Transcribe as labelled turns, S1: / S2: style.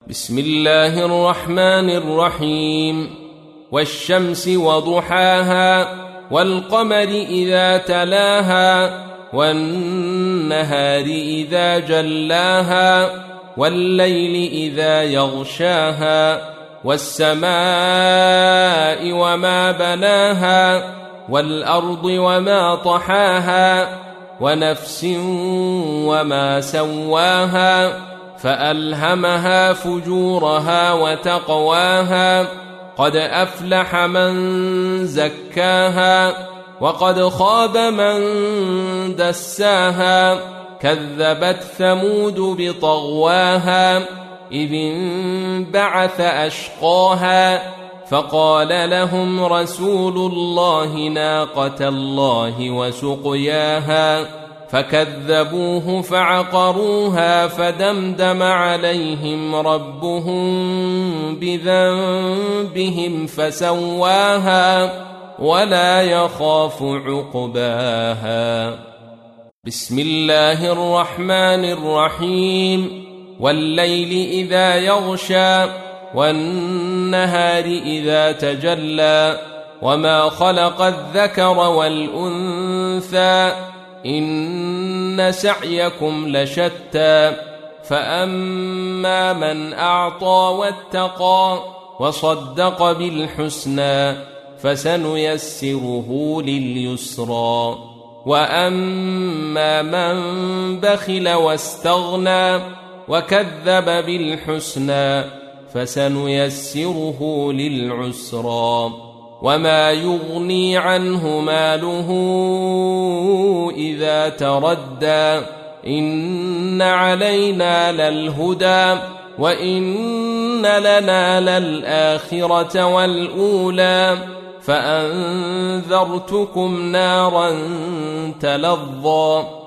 S1: بسم الله الرحمن الرحيم والشمس وضحاها والقمر إذا تلاها والنهار إذا جلاها والليل إذا يغشاها والسماء وما بناها والأرض وما طحاها ونفس وما سواها فألهمها فجورها وتقواها قد أفلح من زكاها وقد خاب من دساها كذبت ثمود بطغواها إذ انبعث أشقاها فقال لهم رسول الله ناقة الله وسقياها فكذبوه فعقروها فدمدم عليهم ربهم بذنبهم فسواها ولا يخاف عقباها. بسم الله الرحمن الرحيم والليل إذا يغشى والنهار إذا تجلى وما خلق الذكر والأنثى إن سعيكم لشتى فأما من أعطى واتقى وصدق بالحسنى فسنيسره لليسرى وأما من بخل واستغنى وكذب بالحسنى فسنيسره للعسرى وما يغني عنه ماله إذا تردى إن علينا للهدى وإن لنا للآخرة والأولى فأنذرتكم نارا تلظى